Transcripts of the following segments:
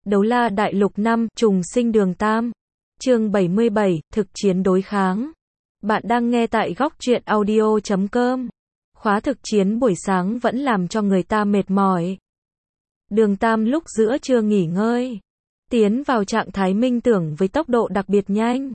Đấu la đại lục 5, trùng sinh đường Tam. Chương 77, thực chiến đối kháng. Bạn đang nghe tại góc truyện audio.com. Khóa thực chiến buổi sáng vẫn làm cho người ta mệt mỏi. Đường Tam lúc giữa trưa nghỉ ngơi, tiến vào trạng thái minh tưởng với tốc độ đặc biệt nhanh.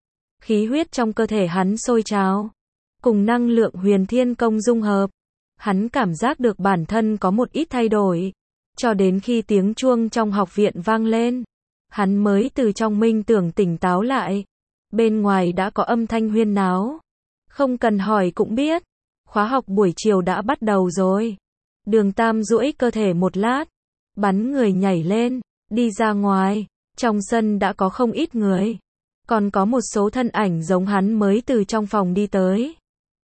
Khí huyết trong cơ thể hắn sôi trào, cùng năng lượng huyền thiên công dung hợp. Hắn cảm giác được bản thân có một ít thay đổi. Cho đến khi tiếng chuông trong học viện vang lên, hắn mới từ trong minh tưởng tỉnh táo lại. Bên ngoài đã có âm thanh huyên náo. Không cần hỏi cũng biết, khóa học buổi chiều đã bắt đầu rồi. Đường Tam duỗi cơ thể một lát, bắn người nhảy lên, đi ra ngoài. Trong sân đã có không ít người. Còn có một số thân ảnh giống hắn mới từ trong phòng đi tới.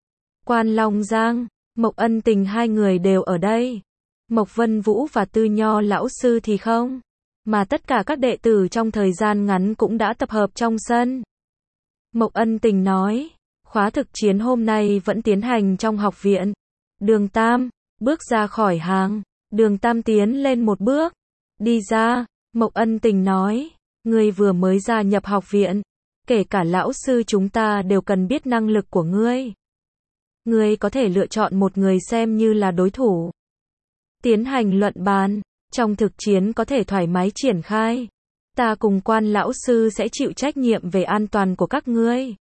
Quan Long Giang, Mộc Ân Tình hai người đều ở đây. Mộc Vân Vũ và Tư Nho lão sư thì không, mà tất cả các đệ tử trong thời gian ngắn cũng đã tập hợp trong sân. Mộc Ân Tình nói, khóa thực chiến hôm nay vẫn tiến hành trong học viện. Đường Tam, bước ra khỏi hàng. Đường Tam tiến lên một bước, đi ra. Mộc Ân Tình nói, ngươi vừa mới gia nhập học viện, kể cả lão sư chúng ta đều cần biết năng lực của ngươi. Ngươi có thể lựa chọn một người xem như là đối thủ. Tiến hành luận bàn, trong thực chiến có thể thoải mái triển khai. Ta cùng Quan lão sư sẽ chịu trách nhiệm về an toàn của các ngươi.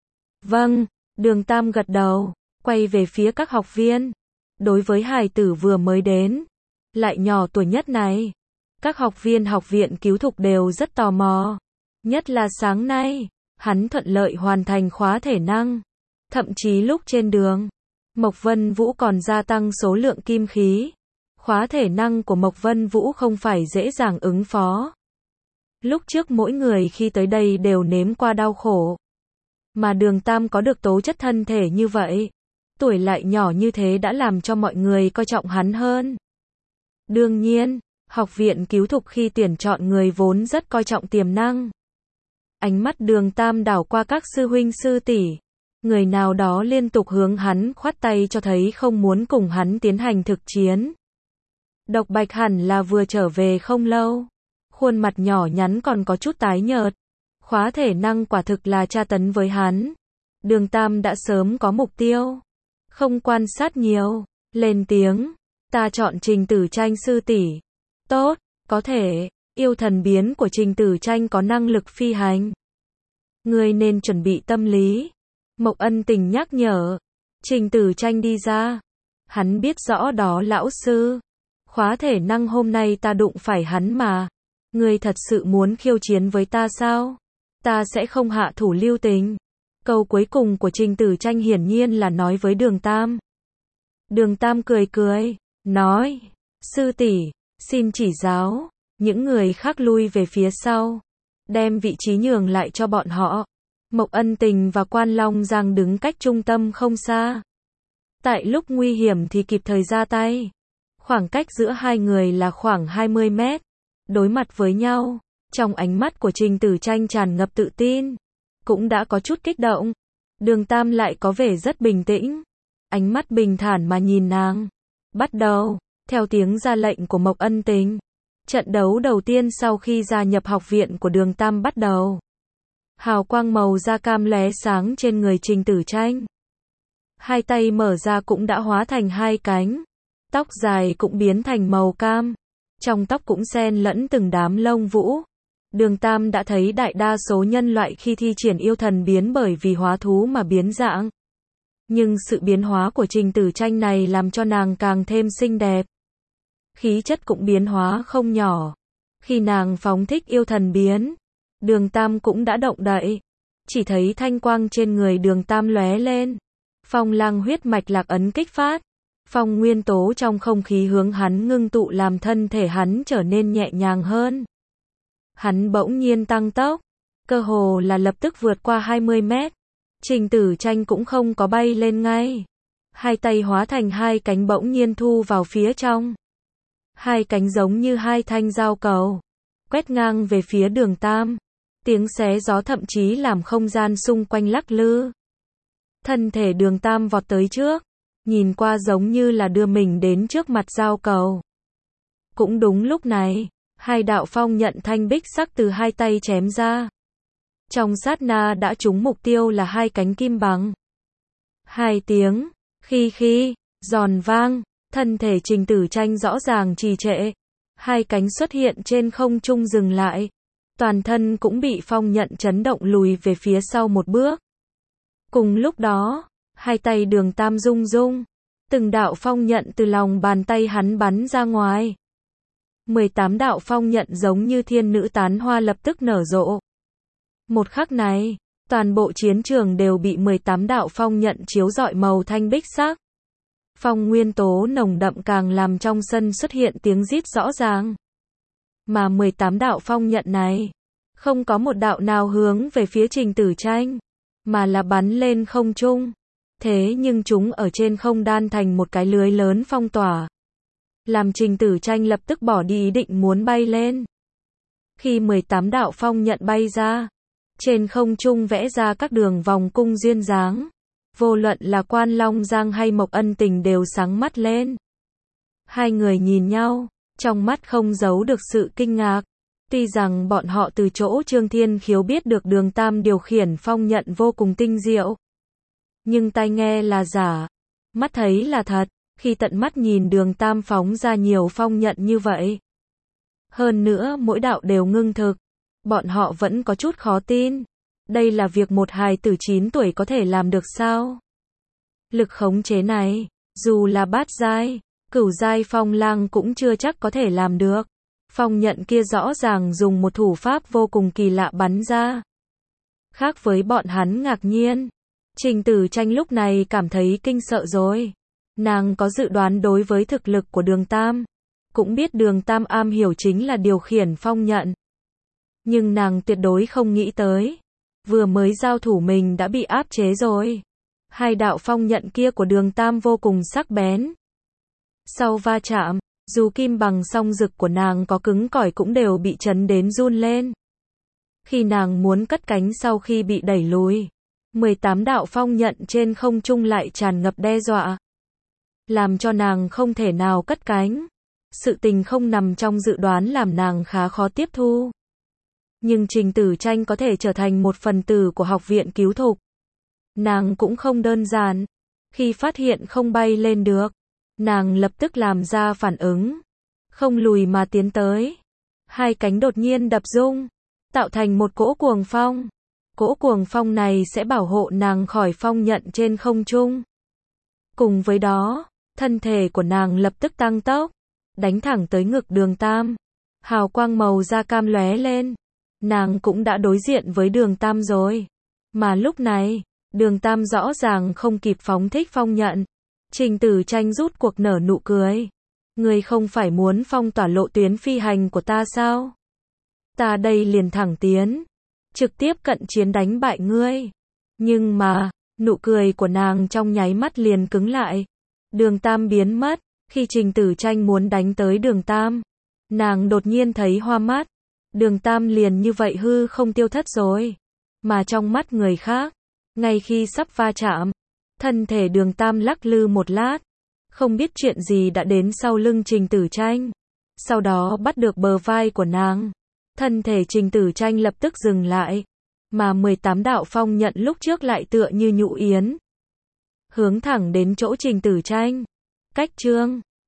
Vâng, Đường Tam gật đầu, quay về phía các học viên. Đối với hài tử vừa mới đến, lại nhỏ tuổi nhất này, các học viên học viện cứu thục đều rất tò mò. Nhất là sáng nay, hắn thuận lợi hoàn thành khóa thể năng. Thậm chí lúc trên đường, Mộc Vân Vũ còn gia tăng số lượng kim khí. Khóa thể năng của Mộc Vân Vũ không phải dễ dàng ứng phó. Lúc trước mỗi người khi tới đây đều nếm qua đau khổ. Mà Đường Tam có được tố chất thân thể như vậy, tuổi lại nhỏ như thế đã làm cho mọi người coi trọng hắn hơn. Đương nhiên, học viện cứu thục khi tuyển chọn người vốn rất coi trọng tiềm năng. Ánh mắt Đường Tam đảo qua các sư huynh sư tỷ. Người nào đó liên tục hướng hắn khoát tay cho thấy không muốn cùng hắn tiến hành thực chiến. Độc Bạch hẳn là vừa trở về không lâu. Khuôn mặt nhỏ nhắn còn có chút tái nhợt. Khóa thể năng quả thực là tra tấn với hắn. Đường Tam đã sớm có mục tiêu. Không quan sát nhiều. Lên tiếng. Ta chọn Trình Tử Tranh sư tỷ. Tốt, có thể. Yêu thần biến của Trình Tử Tranh có năng lực phi hành. Ngươi nên chuẩn bị tâm lý. Mộc Ân Tình nhắc nhở. Trình Tử Tranh đi ra. Hắn biết rõ đó lão sư. Khóa thể năng hôm nay ta đụng phải hắn mà. Ngươi thật sự muốn khiêu chiến với ta sao? Ta sẽ không hạ thủ lưu tình. Câu cuối cùng của Trình Tử Tranh hiển nhiên là nói với Đường Tam. Đường Tam cười cười, nói, sư tỷ, xin chỉ giáo. Những người khác lui về phía sau, đem vị trí nhường lại cho bọn họ. Mộc Ân Tình và Quan Long Giang đứng cách trung tâm không xa. Tại lúc nguy hiểm thì kịp thời ra tay. Khoảng cách giữa hai người là khoảng 20 mét. Đối mặt với nhau, trong ánh mắt của Trình Tử Tranh tràn ngập tự tin, cũng đã có chút kích động. Đường Tam lại có vẻ rất bình tĩnh, ánh mắt bình thản mà nhìn nàng. Bắt đầu, theo tiếng ra lệnh của Mộc Ân Tình. Trận đấu đầu tiên sau khi gia nhập học viện của Đường Tam bắt đầu. Hào quang màu da cam lóe sáng trên người Trình Tử Tranh. Hai tay mở ra cũng đã hóa thành hai cánh. Tóc dài cũng biến thành màu cam. Trong tóc cũng xen lẫn từng đám lông vũ. Đường Tam đã thấy đại đa số nhân loại khi thi triển yêu thần biến bởi vì hóa thú mà biến dạng. Nhưng sự biến hóa của Trình Tử Tranh này làm cho nàng càng thêm xinh đẹp. Khí chất cũng biến hóa không nhỏ. Khi nàng phóng thích yêu thần biến, Đường Tam cũng đã động đậy. Chỉ thấy thanh quang trên người Đường Tam lóe lên. Phong lang huyết mạch lạc ấn kích phát. Phong nguyên tố trong không khí hướng hắn ngưng tụ làm thân thể hắn trở nên nhẹ nhàng hơn. Hắn bỗng nhiên tăng tốc, cơ hồ là lập tức vượt qua 20 mét. Trình Tử Tranh cũng không có bay lên ngay. Hai tay hóa thành hai cánh bỗng nhiên thu vào phía trong. Hai cánh giống như hai thanh dao cầu, quét ngang về phía Đường Tam. Tiếng xé gió thậm chí làm không gian xung quanh lắc lư. Thân thể Đường Tam vọt tới trước, nhìn qua giống như là đưa mình đến trước mặt dao cầu. Cũng đúng lúc này, Hai đạo phong nhận thanh bích sắc từ hai tay chém ra. Trong sát na đã trúng mục tiêu là hai cánh kim bằng. Hai tiếng, khi, giòn vang, thân thể Trình Tử Tranh rõ ràng trì trệ. Hai cánh xuất hiện trên không trung dừng lại. Toàn thân cũng bị phong nhận chấn động lùi về phía sau một bước. Cùng lúc đó, hai tay Đường Tam rung rung. Từng đạo phong nhận từ lòng bàn tay hắn bắn ra ngoài. 18 đạo phong nhận giống như thiên nữ tán hoa lập tức nở rộ. Một khắc này, toàn bộ chiến trường đều bị 18 đạo phong nhận chiếu rọi màu thanh bích sắc. Phong nguyên tố nồng đậm càng làm trong sân xuất hiện tiếng rít rõ ràng. Mà 18 đạo phong nhận này, không có một đạo nào hướng về phía Trình Tử Tranh, mà là bắn lên không trung. Thế nhưng chúng ở trên không đan thành một cái lưới lớn phong tỏa, làm Trình Tử Tranh lập tức bỏ đi ý định muốn bay lên. Khi 18 đạo phong nhận bay ra, trên không trung vẽ ra các đường vòng cung duyên dáng. Vô luận là Quan Long Giang hay Mộc Ân Tình đều sáng mắt lên. Hai người nhìn nhau, trong mắt không giấu được sự kinh ngạc. Tuy rằng bọn họ từ chỗ Trương Thiên Khiếu biết được Đường Tam điều khiển phong nhận vô cùng tinh diệu, nhưng tai nghe là giả, mắt thấy là thật, khi tận mắt nhìn Đường Tam phóng ra nhiều phong nhận như vậy. Hơn nữa mỗi đạo đều ngưng thực, bọn họ vẫn có chút khó tin. Đây là việc một hài tử 9 tuổi có thể làm được sao? Lực khống chế này, dù là bát giai, cửu giai phong lang cũng chưa chắc có thể làm được. Phong nhận kia rõ ràng dùng một thủ pháp vô cùng kỳ lạ bắn ra. Khác với bọn hắn ngạc nhiên, Trình Tử Tranh lúc này cảm thấy kinh sợ rồi. Nàng có dự đoán đối với thực lực của Đường Tam, cũng biết Đường Tam am hiểu chính là điều khiển phong nhận. Nhưng nàng tuyệt đối không nghĩ tới, vừa mới giao thủ mình đã bị áp chế rồi. Hai đạo phong nhận kia của Đường Tam vô cùng sắc bén. Sau va chạm, dù kim bằng song rực của nàng có cứng cỏi cũng đều bị chấn đến run lên. Khi nàng muốn cất cánh sau khi bị đẩy lùi, 18 đạo phong nhận trên không trung lại tràn ngập đe dọa, làm cho nàng không thể nào cất cánh. Sự tình không nằm trong dự đoán làm nàng khá khó tiếp thu. Nhưng Trình Tử Tranh có thể trở thành một phần tử của học viện cứu thục, nàng cũng không đơn giản. Khi phát hiện không bay lên được, nàng lập tức làm ra phản ứng, không lùi mà tiến tới. Hai cánh đột nhiên đập rung, tạo thành một cỗ cuồng phong. Cỗ cuồng phong này sẽ bảo hộ nàng khỏi phong nhận trên không trung. Cùng với đó, thân thể của nàng lập tức tăng tốc, đánh thẳng tới ngực Đường Tam. Hào quang màu da cam lóe lên. Nàng cũng đã đối diện với Đường Tam rồi. Mà lúc này, Đường Tam rõ ràng không kịp phóng thích phong nhận. Trình Tử Tranh rút cuộc nở nụ cười. Ngươi không phải muốn phong tỏa lộ tuyến phi hành của ta sao? Ta đây liền thẳng tiến, trực tiếp cận chiến đánh bại ngươi. Nhưng mà, nụ cười của nàng trong nháy mắt liền cứng lại. Đường Tam biến mất. Khi Trình Tử Tranh muốn đánh tới Đường Tam, nàng đột nhiên thấy hoa mắt. Đường Tam liền như vậy hư không tiêu thất rồi. Mà trong mắt người khác, ngay khi sắp va chạm, thân thể Đường Tam lắc lư một lát, không biết chuyện gì đã đến sau lưng Trình Tử Tranh. Sau đó bắt được bờ vai của nàng. Thân thể Trình Tử Tranh lập tức dừng lại. Mà 18 đạo phong nhận lúc trước lại tựa như nhũ yến, hướng thẳng đến chỗ Trình Tử Tranh. Cách chương